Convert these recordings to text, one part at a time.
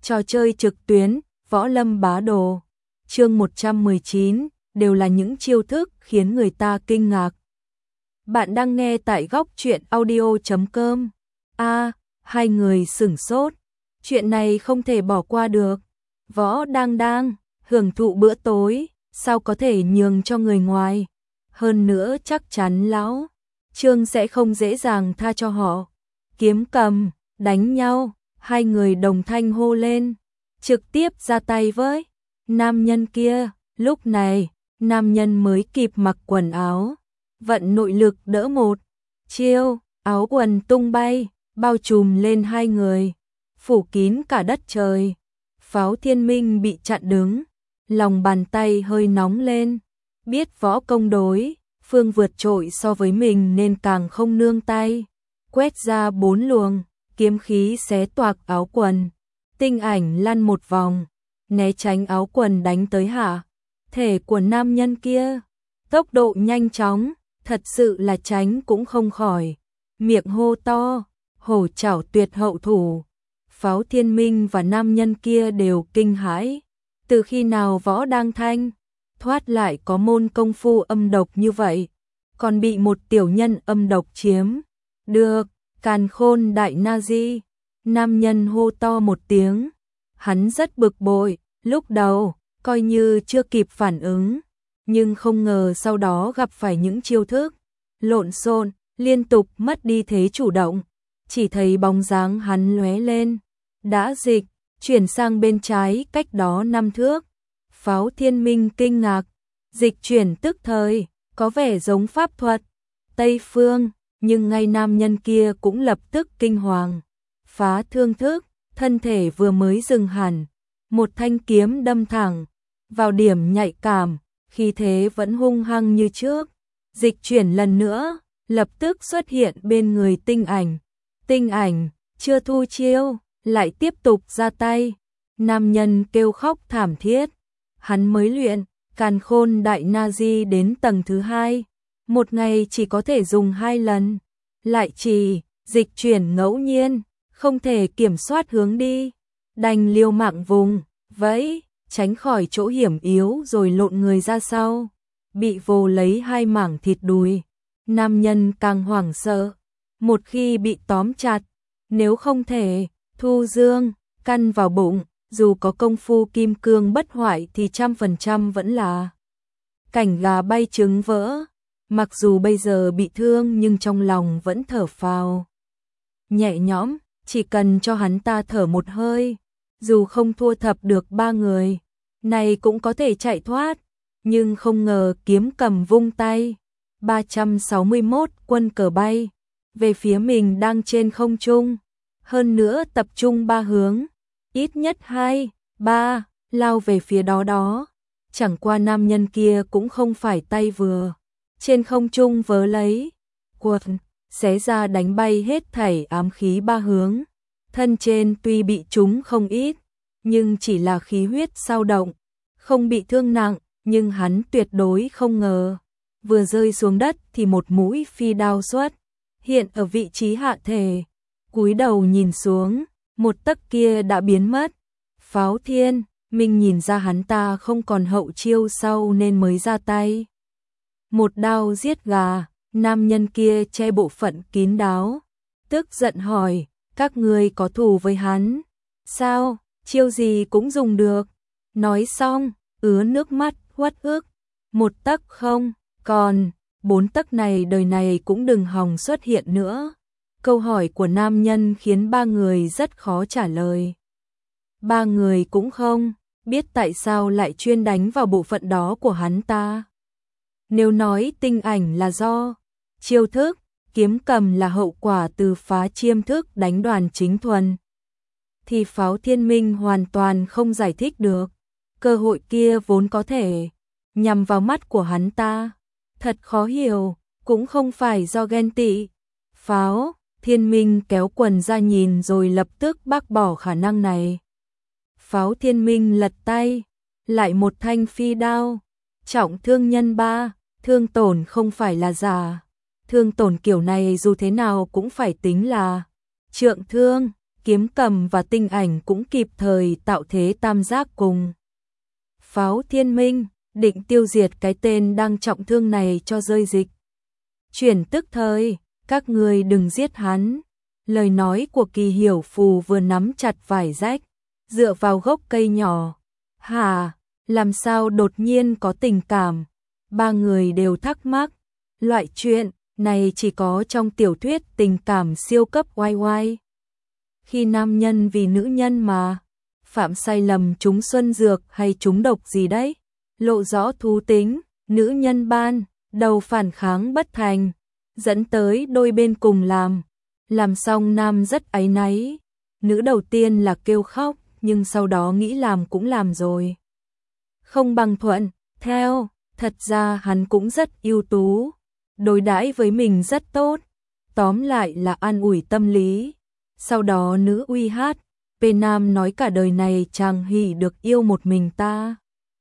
Trò chơi trực tuyến, Võ Lâm Bá Đồ. Chương 119, đều là những chiêu thức khiến người ta kinh ngạc. Bạn đang nghe tại góc truyện audio.com. Hai người sửng sốt. Chuyện này không thể bỏ qua được. Võ đang hưởng thụ bữa tối, sao có thể nhường cho người ngoài. Hơn nữa chắc chắn lão Trương sẽ không dễ dàng tha cho họ. Kiếm cầm, đánh nhau, hai người đồng thanh hô lên, trực tiếp ra tay với nam nhân kia. Lúc này, nam nhân mới kịp mặc quần áo, vận nội lực đỡ một chiêu, áo quần tung bay, bao trùm lên hai người, phủ kín cả đất trời. Pháo Thiên Minh bị chặn đứng, lòng bàn tay hơi nóng lên, biết võ công đối phương vượt trội so với mình nên càng không nương tay, quét ra 4 luồng, kiếm khí xé toạc áo quần. Tinh Ảnh lăn một vòng, né tránh áo quần đánh tới hạ thể của nam nhân kia. Tốc độ nhanh chóng, thật sự là tránh cũng không khỏi. Miệng hô to, hổ chảo tuyệt hậu thủ. Pháo Thiên Minh và nam nhân kia đều kinh hãi. Từ khi nào Võ Đang Thanh thoát lại có môn công phu âm độc như vậy, còn bị một tiểu nhân âm độc chiếm được. Càn Khôn Đại Na Di, nam nhân hô to một tiếng. Hắn rất bực bội, lúc đầu coi như chưa kịp phản ứng, nhưng không ngờ sau đó gặp phải những chiêu thức lộn xộn, liên tục mất đi thế chủ động. Chỉ thấy bóng dáng hắn lóe lên, đã dịch chuyển sang bên trái cách đó 5 thước. Pháo Thiên Minh kinh ngạc, dịch chuyển tức thời, có vẻ giống pháp thuật Tây phương, nhưng ngay nam nhân kia cũng lập tức kinh hoàng. Phá thương thức, thân thể vừa mới dừng hẳn, một thanh kiếm đâm thẳng vào điểm nhạy cảm, khí thế vẫn hung hăng như trước. Dịch chuyển lần nữa, lập tức xuất hiện bên người Tinh Ảnh. Tinh Ảnh chưa thu chiêu, lại tiếp tục ra tay. Nam nhân kêu khóc thảm thiết. Hắn mới luyện Càn Khôn Đại Na Di đến tầng thứ 2, một ngày chỉ có thể dùng 2 lần, lại chỉ dịch chuyển ngẫu nhiên, không thể kiểm soát hướng đi, đành liều mạng vùng vẫy, tránh khỏi chỗ hiểm yếu rồi lộn người ra sau, bị vồ lấy 2 mảng thịt đùi. Nam nhân càng hoảng sợ, một khi bị tóm chặt, nếu không thể thu dương căn vào bụng, dù có công phu kim cương bất hoại thì 100% vẫn là cảnh gà bay trứng vỡ. Mặc dù bây giờ bị thương nhưng trong lòng vẫn thở phào nhẹ nhõm, chỉ cần cho hắn ta thở một hơi, dù không thua thập được 3 người này cũng có thể chạy thoát. Nhưng không ngờ kiếm cầm vung tay, 361 quân cờ bay về phía mình đang trên không trung, hơn nữa tập trung 3 hướng, ít nhất 2, 3 lao về phía đó. Chẳng qua nam nhân kia cũng không phải tay vừa, trên không trung vớ lấy quật, xé ra đánh bay hết thảy ám khí 3 hướng. Thân trên tuy bị trúng không ít, nhưng chỉ là khí huyết dao động, không bị thương nặng. Nhưng hắn tuyệt đối không ngờ, vừa rơi xuống đất thì một mũi phi đao xuất hiện ở vị trí hạ thể. Cúi đầu nhìn xuống, một tấc kia đã biến mất. Pháo Thiên Minh nhìn ra hắn ta không còn hậu chiêu sau nên mới ra tay. Một đao giết gà. Nam nhân kia che bộ phận kín đáo, tức giận hỏi, các ngươi có thù với hắn sao, chiêu gì cũng dùng được. Nói xong, ứa nước mắt uất ức, 1 tấc không, còn 4 tấc này đời này cũng đừng hòng xuất hiện nữa. Câu hỏi của nam nhân khiến 3 người rất khó trả lời. 3 người cũng không biết tại sao lại chuyên đánh vào bộ phận đó của hắn ta. Nếu nói Tinh Ảnh là do chiêu thức, kiếm cầm là hậu quả từ phá chiêm thức đánh Đoàn Chính Thuần, thì Pháo Thiên Minh hoàn toàn không giải thích được. Cơ hội kia vốn có thể nhằm vào mắt của hắn ta, thật khó hiểu, cũng không phải do ghen tị. Pháo Thiên Minh kéo quần ra nhìn rồi lập tức bác bỏ khả năng này. Pháo Thiên Minh lật tay, lại một thanh phi đao, trọng thương nhân 3, thương tổn không phải là giả. Thương tổn kiểu này dù thế nào cũng phải tính là trượng thương. Kiếm Cầm và Tinh Ảnh cũng kịp thời tạo thế tam giác cùng Pháo Thiên Minh, định tiêu diệt cái tên đang trọng thương này cho rơi dịch. Chuyển tức thời, các ngươi đừng giết hắn. Lời nói của Kỳ Hiểu Phù vừa nắm chặt vải rách, dựa vào gốc cây nhỏ. Hả, làm sao đột nhiên có tình cảm? Ba người đều thắc mắc, loại chuyện này chỉ có trong tiểu thuyết tình cảm siêu cấp oai oai. Khi nam nhân vì nữ nhân mà phạm sai lầm trúng xuân dược hay trúng độc gì đấy, lộ rõ thú tính, nữ nhân ban đầu phản kháng bất thành, dẫn tới đôi bên cùng làm xong nam rất áy náy. Nữ đầu tiên là kêu khóc, nhưng sau đó nghĩ làm cũng làm rồi, không bằng thuận theo. Thật ra hắn cũng rất ưu tú, đối đãi với mình rất tốt, tóm lại là an ủi tâm lý. Sau đó nữ uy hát, nam nói cả đời này chàng hỉ được yêu một mình ta.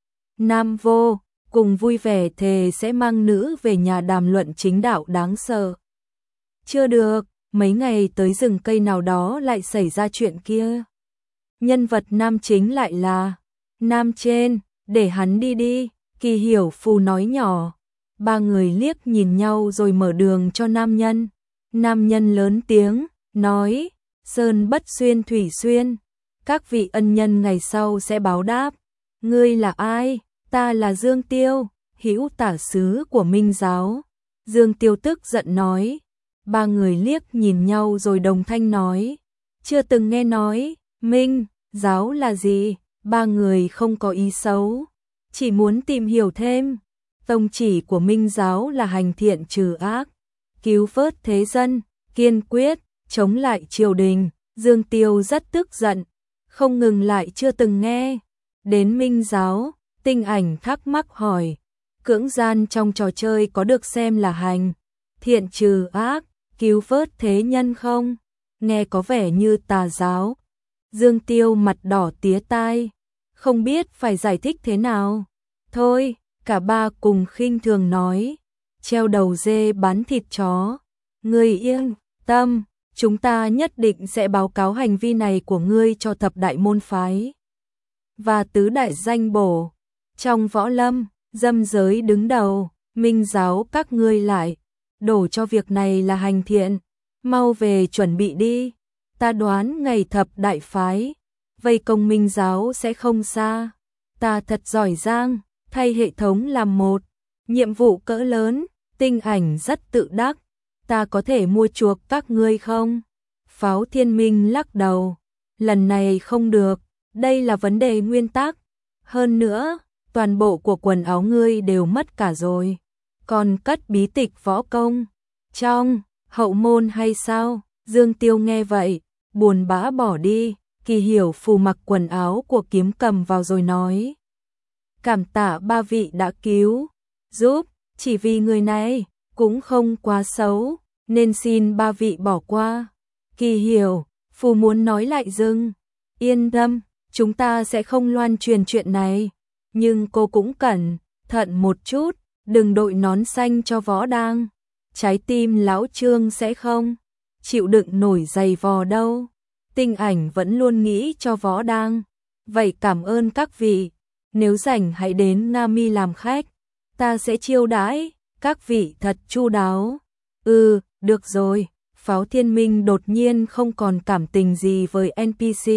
Nam vô cùng vui vẻ thề sẽ mang nữ về nhà đàm luận chính đạo đáng sợ. Chưa được, mấy ngày tới rừng cây nào đó lại xảy ra chuyện kia. Nhân vật nam chính lại là nam trên, để hắn đi đi, Kỳ Hiểu Phù nói nhỏ. Ba người liếc nhìn nhau rồi mở đường cho nam nhân. Nam nhân lớn tiếng, nói, sơn bất xuyên thủy xuyên, các vị ân nhân ngày sau sẽ báo đáp. Ngươi là ai? Ta là Dương Tiêu, hữu tả sứ của Minh giáo. Dương Tiêu tức giận nói. Ba người liếc nhìn nhau rồi đồng thanh nói, chưa từng nghe nói. Minh giáo là gì? Ba người không có ý xấu, chỉ muốn tìm hiểu thêm. Tông chỉ của Minh giáo là hành thiện trừ ác, cứu vớt thế dân, kiên quyết chống lại triều đình. Dương Tiêu rất tức giận, không ngừng lại chưa từng nghe đến Minh giáo. Tinh Ảnh thắc mắc hỏi, cưỡng gian trong trò chơi có được xem là hành thiện trừ ác, cứu vớt thế nhân không? Nghe có vẻ như tà giáo. Dương Tiêu mặt đỏ tía tai, không biết phải giải thích thế nào. Thôi, cả ba cùng khinh thường nói, treo đầu dê bán thịt chó. Ngươi yên tâm, chúng ta nhất định sẽ báo cáo hành vi này của ngươi cho thập đại môn phái và tứ đại danh bổ. Trong võ lâm, dâm giới đứng đầu, Minh giáo các ngươi lại đổ cho việc này là hành thiện. Mau về chuẩn bị đi, ta đoán ngày thập đại phái vây công Minh giáo sẽ không xa. Ta thật giỏi giang, thay hệ thống làm một nhiệm vụ cỡ lớn. Tinh Ảnh rất tự đắc, ta có thể mua chuộc các ngươi không? Pháo Thiên Minh lắc đầu, lần này không được, đây là vấn đề nguyên tắc. Hơn nữa, toàn bộ của quần áo ngươi đều mất cả rồi, còn cất bí tịch võ công trong hậu môn hay sao? Dương Tiêu nghe vậy, buồn bã bỏ đi. Kỳ Hiểu Phù mặc quần áo của Kiếm Cầm vào rồi nói, cảm tạ ba vị đã cứu giúp, chỉ vì người này cũng không quá xấu, nên xin ba vị bỏ qua. Kỳ Hiểu Phù muốn nói lại dừng, yên tâm, chúng ta sẽ không loan truyền chuyện này, nhưng cô cũng cẩn thận một chút, đừng đội nón xanh cho võ đang. Trái tim lão Trương sẽ không chịu đựng nổi giày vò đâu. Tinh Ảnh vẫn luôn nghĩ cho võ đang. Vậy cảm ơn các vị, nếu rảnh hãy đến Nga Mi làm khách, ta sẽ chiêu đãi các vị thật chu đáo. Được rồi. Pháo Thiên Minh đột nhiên không còn cảm tình gì với NPC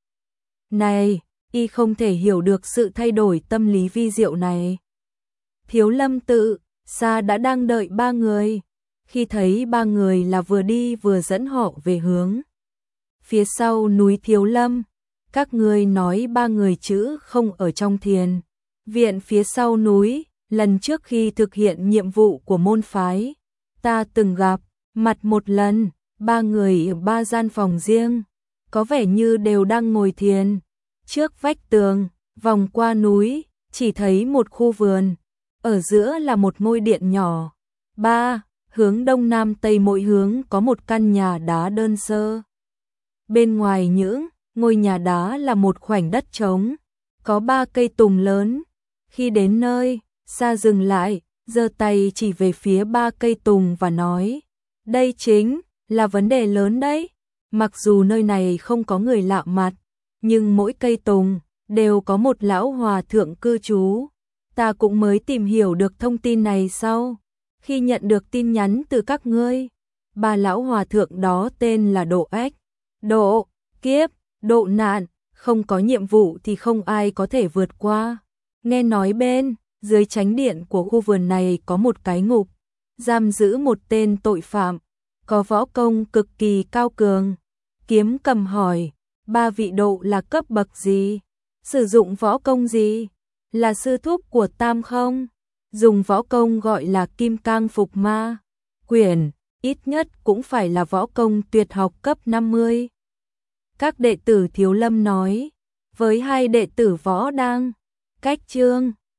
này, y không thể hiểu được sự thay đổi tâm lý vi diệu này. Thiếu Lâm tự xa đã đang đợi ba người, khi thấy ba người là vừa đi vừa dẫn họ về hướng phía sau núi Thiếu Lâm. Các ngươi nói ba người chứ không ở trong thiền viện phía sau núi. Lần trước khi thực hiện nhiệm vụ của môn phái, ta từng gặp mặt một lần. Ba người ở ba gian phòng riêng, có vẻ như đều đang ngồi thiền trước vách tường. Vòng qua núi, chỉ thấy một khu vườn, ở giữa là một ngôi điện nhỏ. Hướng đông nam tây mỗi hướng có một căn nhà đá đơn sơ. Bên ngoài những ngôi nhà đá là một khoảnh đất trống, có 3 cây tùng lớn. Khi đến nơi, Sa dừng lại, giơ tay chỉ về phía 3 cây tùng và nói, đây chính là vấn đề lớn đấy. Mặc dù nơi này không có người lạ mặt, nhưng mỗi cây tùng đều có một lão hòa thượng cư trú. Ta cũng mới tìm hiểu được thông tin này sau khi nhận được tin nhắn từ các ngươi. Ba lão hòa thượng đó tên là Độ Ách, Độ Kiếp, Độ Nạn, không có nhiệm vụ thì không ai có thể vượt qua. Nghe nói bên dưới chánh điện của khu vườn này có một cái ngục, giam giữ một tên tội phạm, có võ công cực kỳ cao cường. Kiếm Cầm hỏi, ba vị độ là cấp bậc gì? Sử dụng võ công gì? Là sư thúc của Tam không? Dùng võ công gọi là Kim Cang Phục Ma Quyển, ít nhất cũng phải là võ công tuyệt học cấp 50. Các đệ tử Thiếu Lâm nói, với hai đệ tử võ đang cách chương